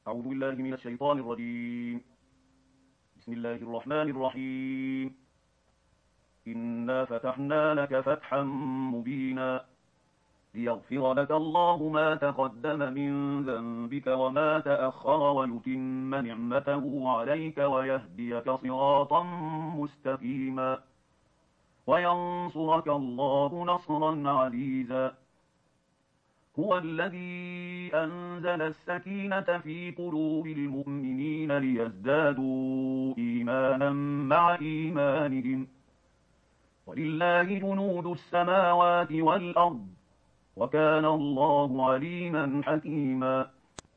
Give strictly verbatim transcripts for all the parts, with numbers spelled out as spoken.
أعوذ بالله من الشيطان الرجيم. بسم الله الرحمن الرحيم. إنا فتحنا لك فتحا مبينا ليغفر لك الله ما تقدم من ذنبك وما تأخر ويتم نعمته عليك ويهديك صراطا مستقيما وينصرك الله نصرا عزيزا. هو الذي أنزل السكينة في قلوب المؤمنين ليزدادوا إيمانا مع إيمانهم، ولله جنود السماوات والأرض، وكان الله عليما حكيما.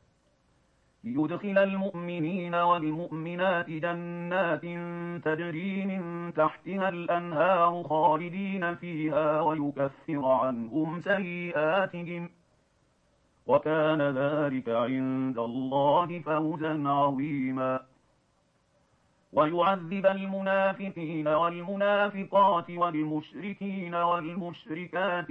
ليدخل المؤمنين والمؤمنات جنات تجري من تحتها الأنهار خالدين فيها ويكفر عنهم سيئاتهم، وكان ذلك عند الله فوزا عظيما. ويعذب المنافقين والمنافقات والمشركين والمشركات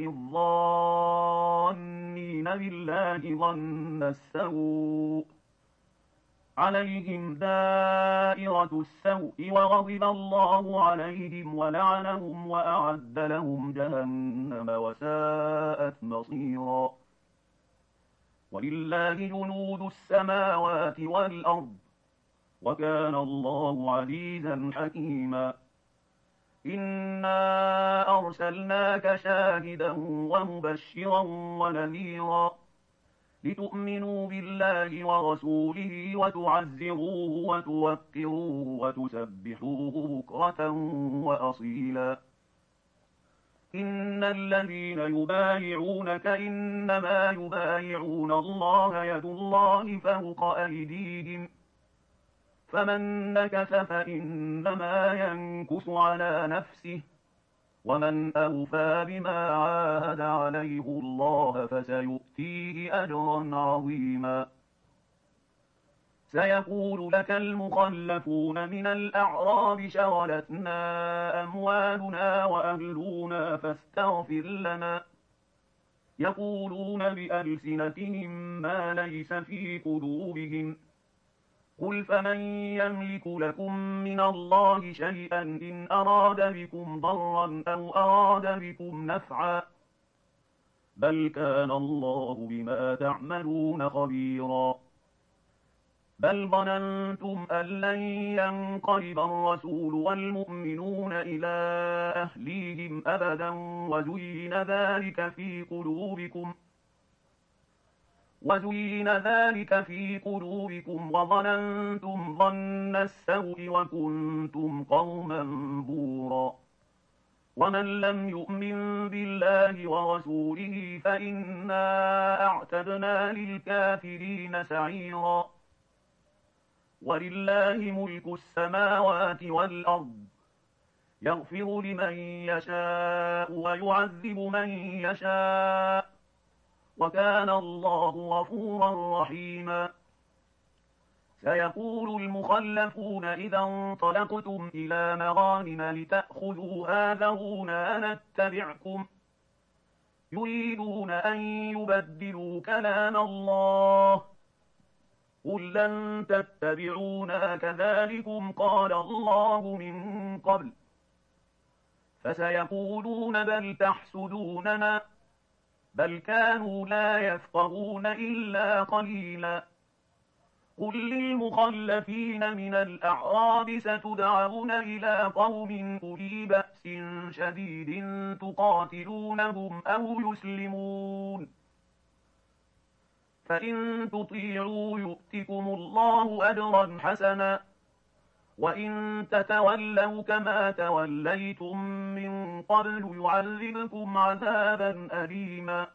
الظانين بالله ظن السوء عليهم دائرة السوء وغضب الله عليهم ولعنهم وأعد لهم جهنم وساءت مصيرا. ولله جنود السماوات والأرض، وكان الله عزيزا حكيما. إنا أرسلناك شاهدا ومبشرا ونذيرا لتؤمنوا بالله ورسوله وتعزروه وتوقروه وتسبحوه بكرة وأصيلا. إن الذين يبايعونك إنما يبايعون الله يد الله فوق أيديهم، فمن نكث فإنما ينكث على نفسه، ومن أوفى بما عاهد عليه الله فسيؤتيه أجرا عظيما. سيقول لك المخلفون من الأعراب شغلتنا أموالنا وأهلنا فاستغفر لنا، يقولون بألسنتهم ما ليس في قلوبهم، قل فمن يملك لكم من الله شيئا إن أراد بكم ضرا أو أراد بكم نفعا، بل كان الله بما تعملون خبيرا. بل ظننتم أن لن ينقلب الرسول والمؤمنون إلى أهليهم أبدا وزين ذلك في قلوبكم وزين ذلك في قلوبكم وظننتم ظن السوء وكنتم قوما بورا. ومن لم يؤمن بالله ورسوله فإنا أعتدنا للكافرين سعيرا. ولله ملك السماوات والأرض، يغفر لمن يشاء ويعذب من يشاء، وكان الله غفورا رحيما. سيقول المخلفون إذا انطلقتم إلى مغانم لتأخذوها ذرونا نتبعكم، يريدون أن يبدلوا كلام الله، قل لن تتبعونا كذلكم قال الله من قبل، فسيقولون بل تحسدوننا، بل كانوا لا يفقهون إلا قليلا. قل للمخلفين من الأعراب ستدعون إلى قوم أولي بأس شديد تقاتلونهم أو يسلمون، فإن تطيعوا يؤتكم الله أجرا حسنا، وإن تتولوا كما توليتم من قبل يعذبكم عذابا أليما.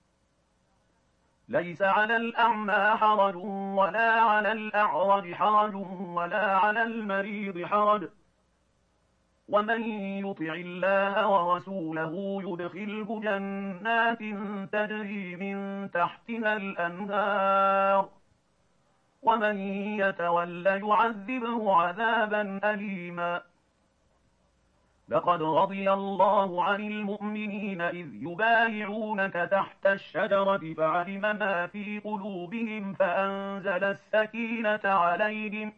ليس على الأعمى حرج ولا على الأعرج حرج ولا على المريض حرج، ومن يطع الله ورسوله يدخله جنات تجري من تحتها الأنهار، ومن يتول يعذبه عذابا أليما. لقد رضي الله عن المؤمنين إذ يبايعونك تحت الشجرة فعلم ما في قلوبهم فأنزل السكينة عليهم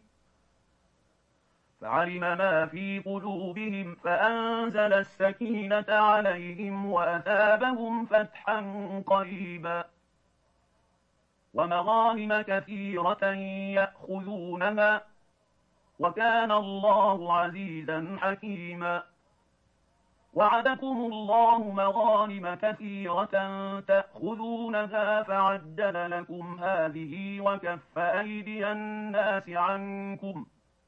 فعلم ما في قلوبهم فأنزل السكينة عليهم وأثابهم فتحا قريبا ومغانم كثيرة يأخذونها وكان الله عزيزا حكيما وعدكم الله مغانم كثيرة تأخذونها فعجل لكم هذه وكف أيدي الناس عنكم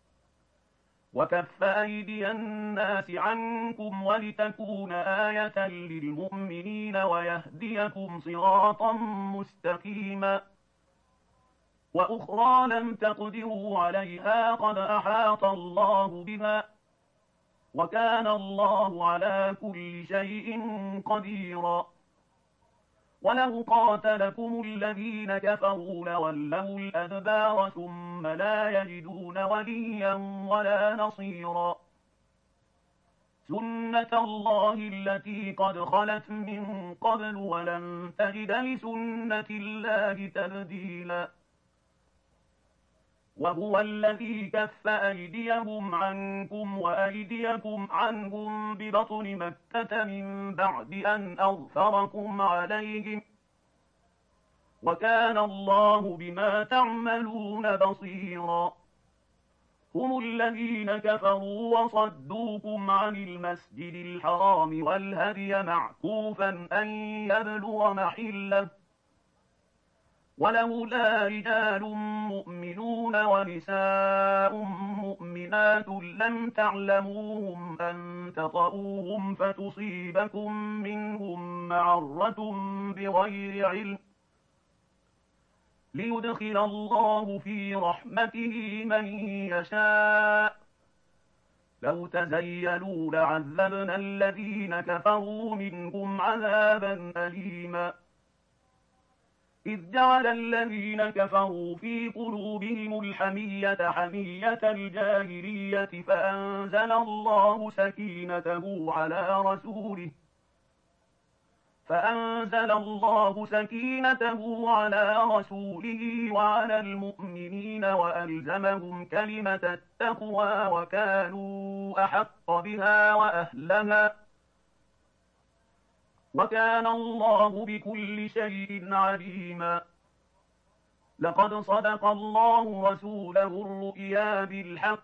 وكف أيدي الناس عنكم ولتكون آية للمؤمنين ويهديكم صراطا مستقيما وأخرى لم تقدروا عليها قد أحاط الله بها وكان الله على كل شيء قديرا ولو قاتلكم الذين كفروا لولوا الأدبار ثم لا يجدون وليا ولا نصيرا سنة الله التي قد خلت من قبل ولن تجد لسنة الله تبديلا وهو الذي كف أيديهم عنكم وأيديكم عنهم ببطن مكة من بعد أن أظفركم عليهم وكان الله بما تعملون بصيرا هم الذين كفروا وصدوكم عن المسجد الحرام والهدي معكوفا أن يبلغ محله ولولا رجال مؤمنون ونساء مؤمنات لم تعلموهم أن تطؤوهم فتصيبكم منهم معرة بغير علم ليدخل الله في رحمته من يشاء لو تزيلوا لعذبنا الذين كفروا منهم عذابا أليما إذ جعل الذين كفروا في قلوبهم الحمية حمية الجاهلية فأنزل الله سكينته على رسوله فأنزل الله سكينته على رسوله وعلى المؤمنين وألزمهم كلمة التقوى وكانوا أحق بها وأهلها وكان الله بكل شيء عليما لقد صدق الله رسوله الرؤيا بالحق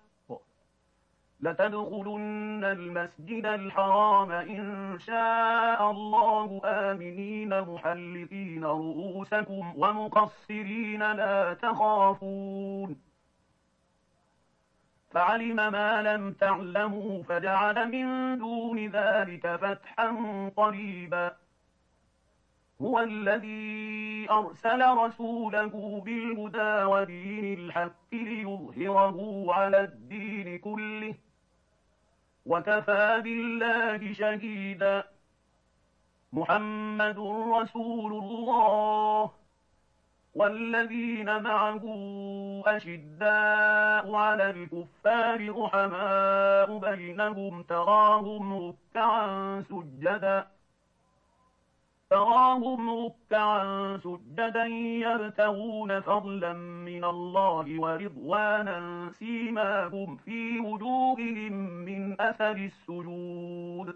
لتدخلن المسجد الحرام إن شاء الله آمنين محلقين رؤوسكم ومقصرين لا تخافون فعلم ما لم تعلموا فجعل من دون ذلك فتحا قريبا هو الذي أرسل رسوله بالهدى ودين الحق ليظهره على الدين كله وكفى بالله شهيدا محمد رسول الله والذين معه أشداء على الكفار رحماء بينهم تراهم ركعا سجدا تراهم ركعا سجدا يبتغون فضلا من الله ورضوانا سيماهم في وجوههم من أثر السجود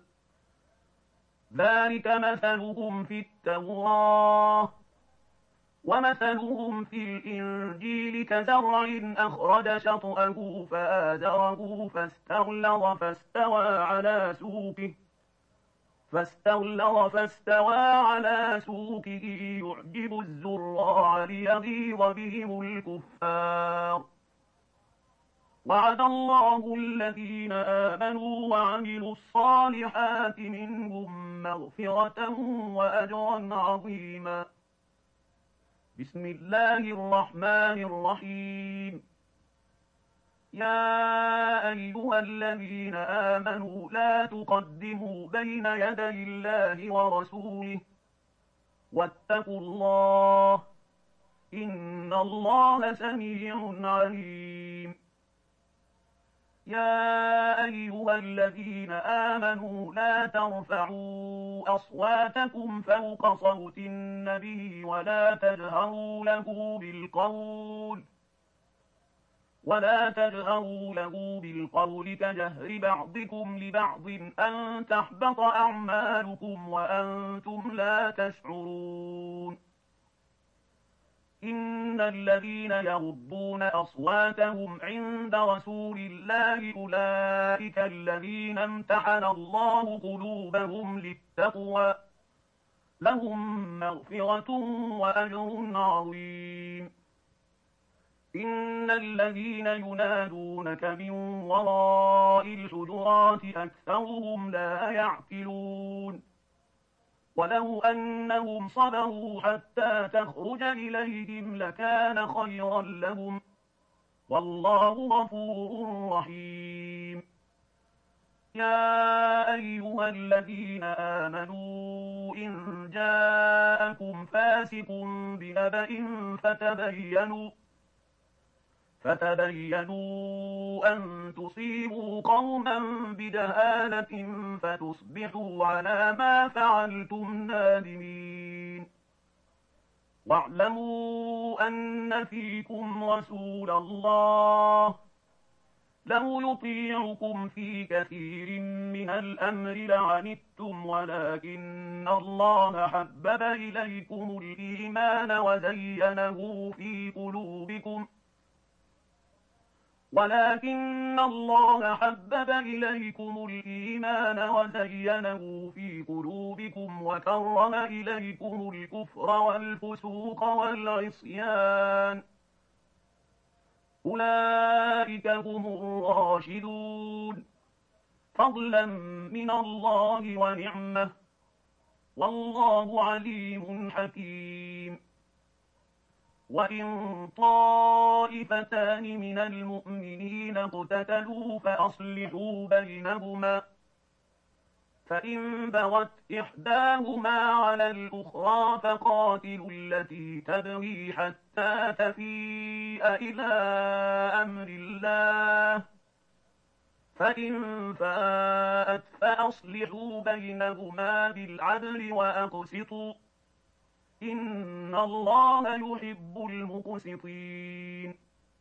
ذلك مثلهم في التوراة ومثلهم في الإنجيل كزرع أخرج شطأه فآزره فاستغلظ فاستوى على سوقه فاستغلظ فاستوى على سوقه يعجب الزراع ليغيظ بهم الكفار وعد الله الذين آمنوا وعملوا الصالحات منهم مغفرة وأجرا عظيما بسم الله الرحمن الرحيم يا أيها الذين آمنوا لا تقدموا بين يدي الله ورسوله واتقوا الله إن الله سميع عليم يا أيها الذين آمنوا لا ترفعوا أصواتكم فوق صوت النبي ولا تجهروا له بالقول ولا تجهروا له بالقول كجهر بعضكم لبعض أن تحبط أعمالكم وأنتم لا تشعرون إن الذين يغضون أصواتهم عند رسول الله أولئك الذين امتحن الله قلوبهم للتقوى لهم مغفرة وأجر عظيم إن الذين ينادونك من وراء الحجرات أكثرهم لا يعقلون ولو أنهم صبروا حتى تخرج إليهم لكان خيرا لهم والله غفور رحيم يا أيها الذين آمنوا إن جاءكم فاسق بنبأ فتبينوا فتبينوا أن تصيبوا قوما بجهالة فتصبحوا على ما فعلتم نادمين واعلموا أن فيكم رسول الله لو يطيعكم في كثير من الأمر لعنتم ولكن الله حبب إليكم الإيمان وزينه في قلوبكم ولكن الله حبب إليكم الإيمان وزينه في قلوبكم وكره إليكم الكفر والفسوق والعصيان أولئك هم الراشدون فضلا من الله ونعمة والله عليم حكيم وإن طائفتان من المؤمنين اقتتلوا فأصلحوا بينهما فإن بغت إحداهما على الأخرى فقاتلوا التي تبغي حتى تفيء إلى أمر الله فإن فاءت فأصلحوا بينهما بالعدل وأقسطوا إن الله يحب المقسطين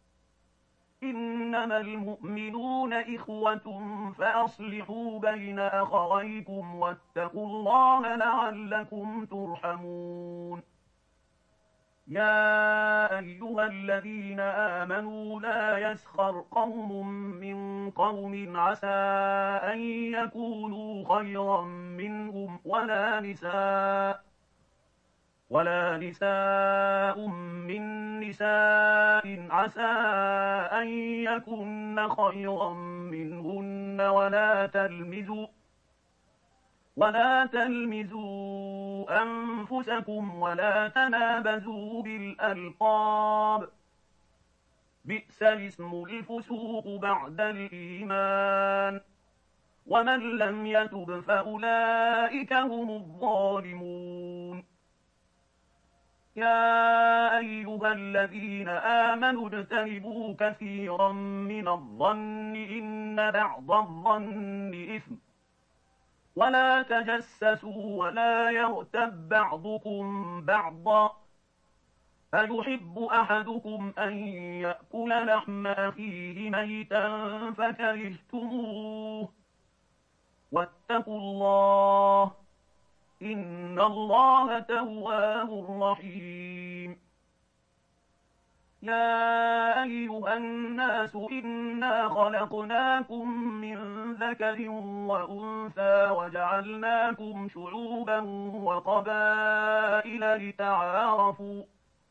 إنما المؤمنون إخوة فأصلحوا بين أخويكم واتقوا الله لعلكم ترحمون يا أيها الذين آمنوا لا يسخر قوم من قوم عسى أن يكونوا خيرا منهم ولا نساء ولا نساء من نساء عسى أن يكن خيرا منهن ولا تلمزوا ولا تلمزوا أنفسكم ولا تنابزوا بالألقاب بئس الاسم الفسوق بعد الإيمان ومن لم يتب فأولئك هم الظالمون يا أيها الذين آمنوا اجتنبوا كثيرا من الظن إن بعض الظن إثم ولا تجسسوا ولا يغتب بعضكم بعضا أيحب أحدكم أن يأكل لحم أخيه ميتا فكرهتموه واتقوا الله إن الله تواب رحيم يا أيها الناس إنا خلقناكم من ذكر وأنثى وجعلناكم شعوبا وقبائل لتعارفوا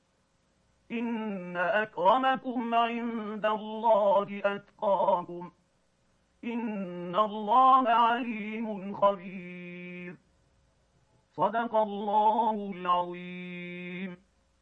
إن أكرمكم عند الله أتقاكم إن الله عليم خبير صدق الله العظيم.